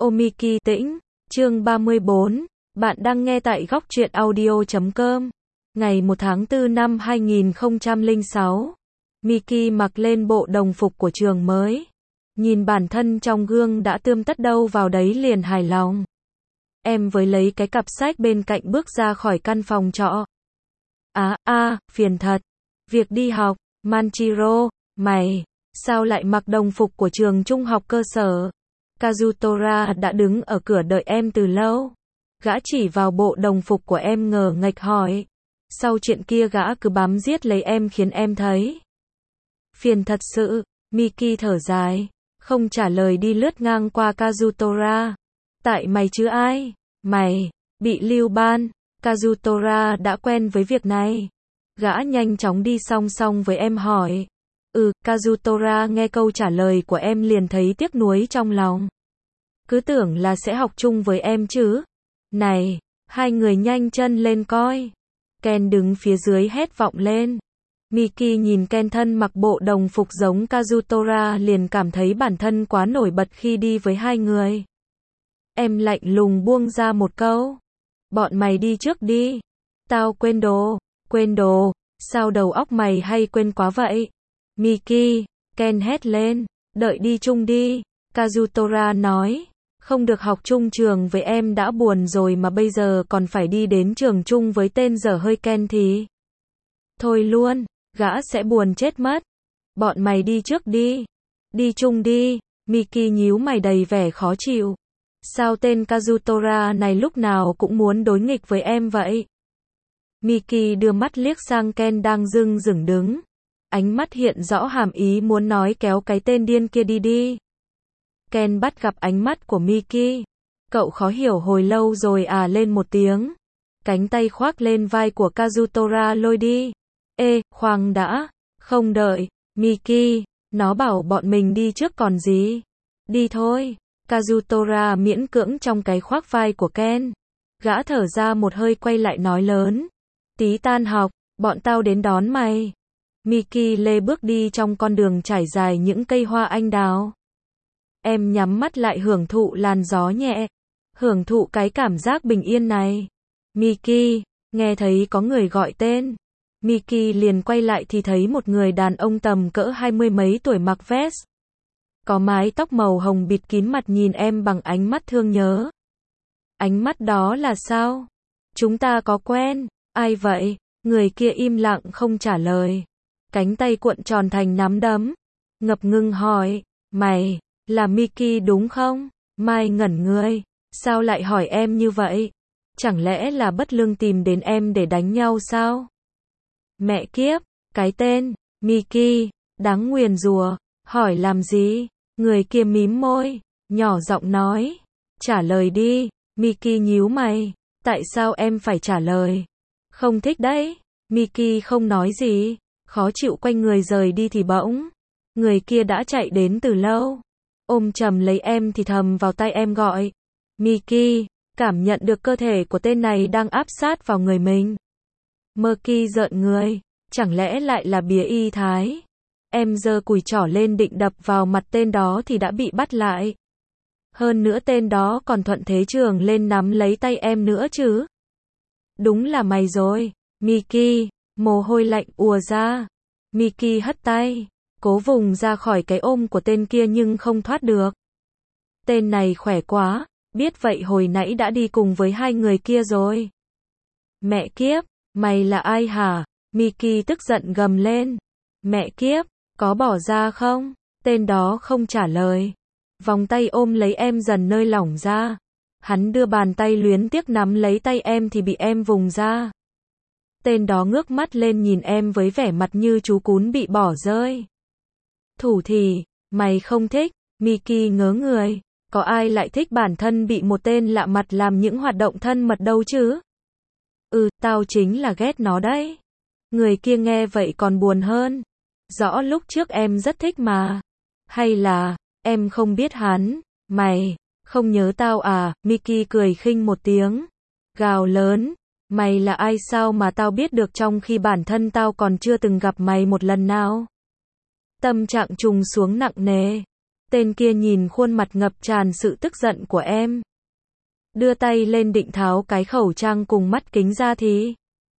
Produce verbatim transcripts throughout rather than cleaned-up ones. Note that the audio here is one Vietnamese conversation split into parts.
Omiki Tĩnh, chương ba mươi bốn, bạn đang nghe tại góc truyện audio chấm com. Ngày một tháng tư năm hai nghìn không trăm lẻ sáu, Miki mặc lên bộ đồng phục của trường mới. Nhìn bản thân trong gương đã tươm tất đâu vào đấy liền hài lòng. Em với lấy cái cặp sách bên cạnh bước ra khỏi căn phòng trọ. Á, à, a, à, phiền thật. Việc đi học, Manchiro, mày, sao lại mặc đồng phục của trường trung học cơ sở? Kazutora đã đứng ở cửa đợi em từ lâu. Gã chỉ vào bộ đồng phục của em ngờ nghệch hỏi. Sau chuyện kia gã cứ bám giết lấy em khiến em thấy phiền thật sự. Miki thở dài, không trả lời đi lướt ngang qua Kazutora. Tại mày chứ ai? Mày, bị lưu ban. Kazutora đã quen với việc này. Gã nhanh chóng đi song song với em hỏi. Ừ, Kazutora nghe câu trả lời của em liền thấy tiếc nuối trong lòng. Cứ tưởng là sẽ học chung với em chứ. Này, hai người nhanh chân lên coi. Ken đứng phía dưới hét vọng lên. Miki nhìn Ken thân mặc bộ đồng phục giống Kazutora liền cảm thấy bản thân quá nổi bật khi đi với hai người. Em lạnh lùng buông ra một câu. Bọn mày đi trước đi. Tao quên đồ. Quên đồ? Sao đầu óc mày hay quên quá vậy? Miki, Ken hét lên. Đợi đi chung đi. Kazutora nói. Không được học chung trường với em đã buồn rồi mà bây giờ còn phải đi đến trường chung với tên dở hơi Ken thì. Thôi luôn, gã sẽ buồn chết mất. Bọn mày đi trước đi. Đi chung đi. Miki nhíu mày đầy vẻ khó chịu. Sao tên Kazutora này lúc nào cũng muốn đối nghịch với em vậy? Miki đưa mắt liếc sang Ken đang dưng dửng đứng. Ánh mắt hiện rõ hàm ý muốn nói kéo cái tên điên kia đi đi. Ken bắt gặp ánh mắt của Miki. Cậu khó hiểu hồi lâu rồi à lên một tiếng. Cánh tay khoác lên vai của Kazutora lôi đi. Ê, khoan đã. Không đợi. Miki, nó bảo bọn mình đi trước còn gì. Đi thôi. Kazutora miễn cưỡng trong cái khoác vai của Ken. Gã thở ra một hơi quay lại nói lớn. Tí tan học, bọn tao đến đón mày. Miki lê bước đi trong con đường trải dài những cây hoa anh đào. Em nhắm mắt lại hưởng thụ làn gió nhẹ. Hưởng thụ cái cảm giác bình yên này. Miki, nghe thấy có người gọi tên. Miki liền quay lại thì thấy một người đàn ông tầm cỡ hai mươi mấy tuổi mặc vest. Có mái tóc màu hồng bịt kín mặt nhìn em bằng ánh mắt thương nhớ. Ánh mắt đó là sao? Chúng ta có quen? Ai vậy? Người kia im lặng không trả lời. Cánh tay cuộn tròn thành nắm đấm. Ngập ngừng hỏi. Mày, là Miki đúng không? Mai ngẩn người. Sao lại hỏi em như vậy? Chẳng lẽ là bất lương tìm đến em để đánh nhau sao? Mẹ kiếp, cái tên, Miki, đáng nguyền rủa, hỏi làm gì? Người kia mím môi, nhỏ giọng nói. Trả lời đi. Miki nhíu mày. Tại sao em phải trả lời? Không thích đấy. Miki không nói gì. Khó chịu quay người rời đi thì bỗng. Người kia đã chạy đến từ lâu. Ôm chầm lấy em thì thầm vào tay em gọi. Miki, cảm nhận được cơ thể của tên này đang áp sát vào người mình. Miki rợn người. Chẳng lẽ lại là bía y thái? Em giơ cùi trỏ lên định đập vào mặt tên đó thì đã bị bắt lại. Hơn nữa tên đó còn thuận thế trường lên nắm lấy tay em nữa chứ. Đúng là mày rồi. Miki, mồ hôi lạnh ùa ra. Miki hất tay, cố vùng ra khỏi cái ôm của tên kia nhưng không thoát được. Tên này khỏe quá, biết vậy hồi nãy đã đi cùng với hai người kia rồi. Mẹ kiếp, mày là ai hả? Miki tức giận gầm lên. Mẹ kiếp, có bỏ ra không? Tên đó không trả lời. Vòng tay ôm lấy em dần nơi lỏng ra. Hắn đưa bàn tay luyến tiếc nắm lấy tay em thì bị em vùng ra. Tên đó ngước mắt lên nhìn em với vẻ mặt như chú cún bị bỏ rơi. Thủ thì, mày không thích. Miki ngớ người. Có ai lại thích bản thân bị một tên lạ mặt làm những hoạt động thân mật đâu chứ? Ừ, tao chính là ghét nó đấy. Người kia nghe vậy còn buồn hơn. Rõ lúc trước em rất thích mà. Hay là, em không biết hắn? Mày, không nhớ tao à? Miki cười khinh một tiếng. Gào lớn. Mày là ai sao mà tao biết được trong khi bản thân tao còn chưa từng gặp mày một lần nào? Tâm trạng trùng xuống nặng nề. Tên kia nhìn khuôn mặt ngập tràn sự tức giận của em. Đưa tay lên định tháo cái khẩu trang cùng mắt kính ra thì.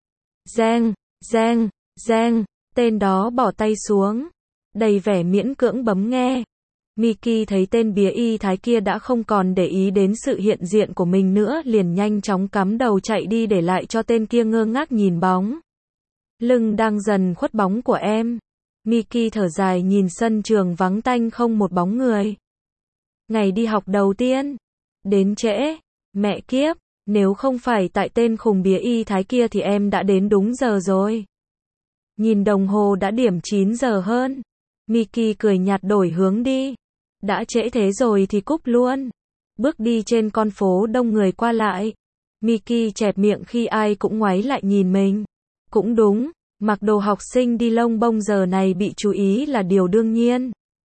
Reng, reng, reng, tên đó bỏ tay xuống. Đầy vẻ miễn cưỡng bấm nghe. Miki thấy tên bía y thái kia đã không còn để ý đến sự hiện diện của mình nữa, liền nhanh chóng cắm đầu chạy đi để lại cho tên kia ngơ ngác nhìn bóng. Lưng đang dần khuất bóng của em. Miki thở dài nhìn sân trường vắng tanh không một bóng người. Ngày đi học đầu tiên. Đến trễ. Mẹ kiếp, nếu không phải tại tên khùng bía y thái kia thì em đã đến đúng giờ rồi. Nhìn đồng hồ đã điểm chín giờ hơn. Miki cười nhạt đổi hướng đi. Đã trễ thế rồi thì cúp luôn. Bước đi trên con phố đông người qua lại. Miki chẹp miệng khi ai cũng ngoáy lại nhìn mình. Cũng đúng, mặc đồ học sinh đi lông bông giờ này bị chú ý là điều đương nhiên.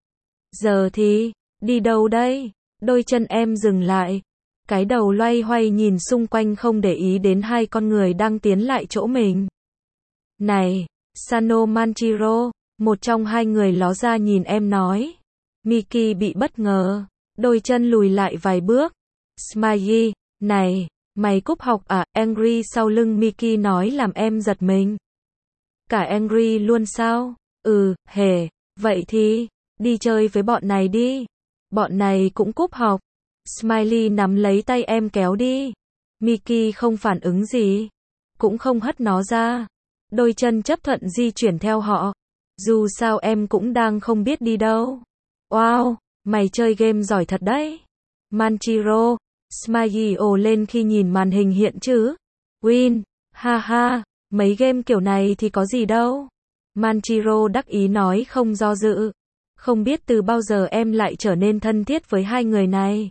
Giờ thì, đi đâu đây? Đôi chân em dừng lại. Cái đầu loay hoay nhìn xung quanh không để ý đến hai con người đang tiến lại chỗ mình. Này, Sano Manchiro, một trong hai người ló ra nhìn em nói. Miki bị bất ngờ, đôi chân lùi lại vài bước. Smiley, này, mày cúp học à? Angry sau lưng Miki nói làm em giật mình. Cả Angry luôn sao? Ừ, hề, vậy thì, đi chơi với bọn này đi. Bọn này cũng cúp học. Smiley nắm lấy tay em kéo đi. Miki không phản ứng gì, cũng không hất nó ra. Đôi chân chấp thuận di chuyển theo họ. Dù sao em cũng đang không biết đi đâu. Wow, mày chơi game giỏi thật đấy. Manchiro, Smiley ồ lên khi nhìn màn hình hiện chữ Win, ha ha, mấy game kiểu này thì có gì đâu. Manchiro đắc ý nói không do dự. Không biết từ bao giờ em lại trở nên thân thiết với hai người này.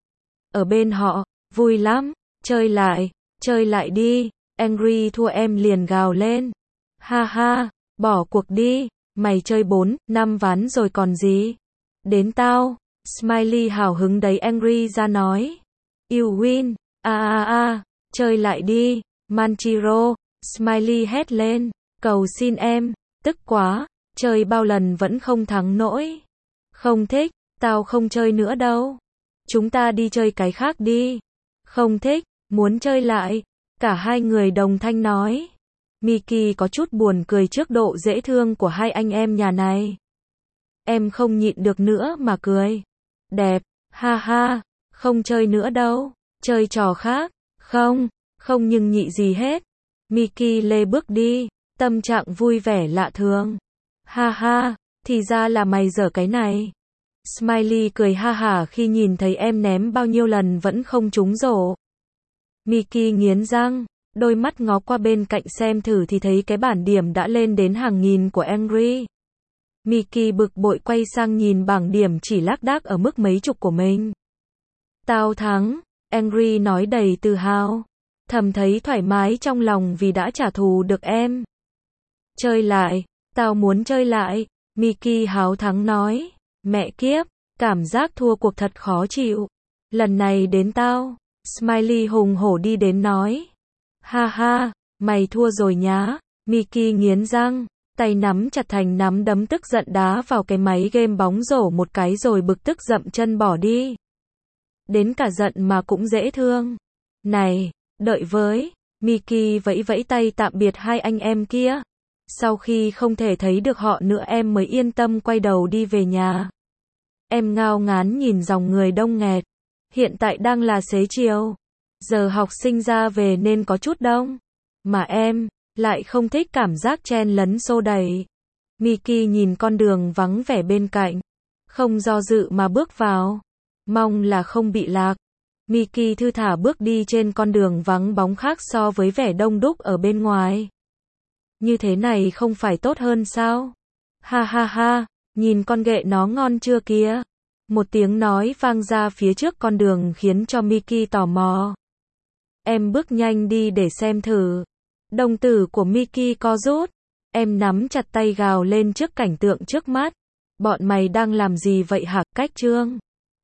Ở bên họ, vui lắm, chơi lại, chơi lại đi. Angry thua em liền gào lên. Ha ha, bỏ cuộc đi, mày chơi bốn, năm ván rồi còn gì. Đến tao. Smiley hào hứng đẩy Angry ra nói. You win, a a a, chơi lại đi. Manchiro, Smiley hét lên, cầu xin em, tức quá, chơi bao lần vẫn không thắng nổi. Không thích, tao không chơi nữa đâu. Chúng ta đi chơi cái khác đi. Không thích, muốn chơi lại. Cả hai người đồng thanh nói. Miki có chút buồn cười trước độ dễ thương của hai anh em nhà này. Em không nhịn được nữa mà cười. Đẹp, ha ha, không chơi nữa đâu. Chơi trò khác. Không, không nhưng nhị gì hết. Miki lê bước đi, tâm trạng vui vẻ lạ thường. Ha ha, thì ra là mày dở cái này. Smiley cười ha hả khi nhìn thấy em ném bao nhiêu lần vẫn không trúng rổ. Miki nghiến răng, đôi mắt ngó qua bên cạnh xem thử thì thấy cái bảng điểm đã lên đến hàng nghìn của Angry. Miki bực bội quay sang nhìn bảng điểm chỉ lác đác ở mức mấy chục của mình. Tao thắng, Angry nói đầy tự hào. Thầm thấy thoải mái trong lòng vì đã trả thù được em. Chơi lại, tao muốn chơi lại, Miki háo thắng nói. Mẹ kiếp, cảm giác thua cuộc thật khó chịu. Lần này đến tao. Smiley hùng hổ đi đến nói. Ha ha, mày thua rồi nhá. Miki nghiến răng, tay nắm chặt thành nắm đấm tức giận đá vào cái máy game bóng rổ một cái rồi bực tức dậm chân bỏ đi. Đến cả giận mà cũng dễ thương. Này, đợi với. Miki vẫy vẫy tay tạm biệt hai anh em kia. Sau khi không thể thấy được họ nữa em mới yên tâm quay đầu đi về nhà. Em ngao ngán nhìn dòng người đông nghẹt. Hiện tại đang là xế chiều. Giờ học sinh ra về nên có chút đông. Mà em, lại không thích cảm giác chen lấn xô đẩy. Miki nhìn con đường vắng vẻ bên cạnh. Không do dự mà bước vào. Mong là không bị lạc. Miki thư thả bước đi trên con đường vắng bóng khác so với vẻ đông đúc ở bên ngoài. Như thế này không phải tốt hơn sao? Ha ha ha, nhìn con ghệ nó ngon chưa kìa? Một tiếng nói vang ra phía trước con đường khiến cho Miki tò mò. Em bước nhanh đi để xem thử. Đồng tử của Miki co rút. Em nắm chặt tay gào lên trước cảnh tượng trước mắt. Bọn mày đang làm gì vậy hả? Cách trương.